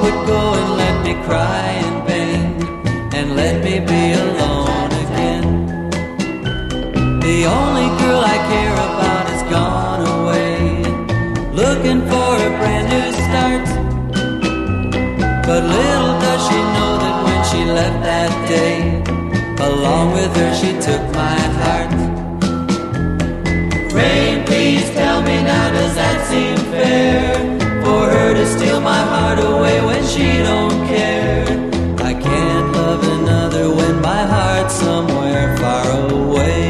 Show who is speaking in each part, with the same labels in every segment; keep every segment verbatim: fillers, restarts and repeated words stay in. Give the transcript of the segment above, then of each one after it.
Speaker 1: would go and let me cry in vain, and let me be alone again. The only girl I care about has gone away, looking for a brand new start. But little does she know that when she left that day, along with her she took my heart. Rain, please tell me now, does that seem fair? For her to steal my heart away when she don't care. I can't love another when my heart's somewhere far away.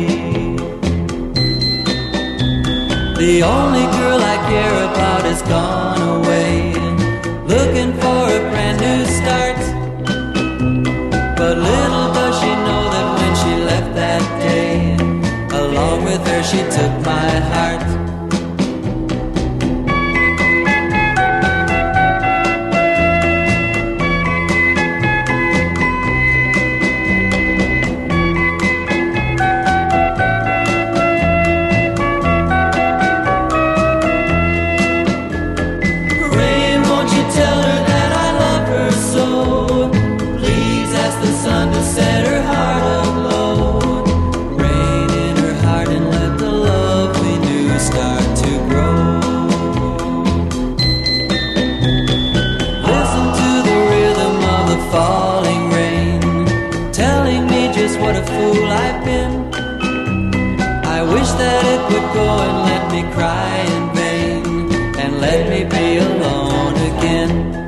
Speaker 1: The only girl I care about has gone away, looking for a brand new start. But little does she know that when she left that day, along with her she took my heart. What a fool I've been. I wish that it would go and let me cry in vain, and let me be alone again.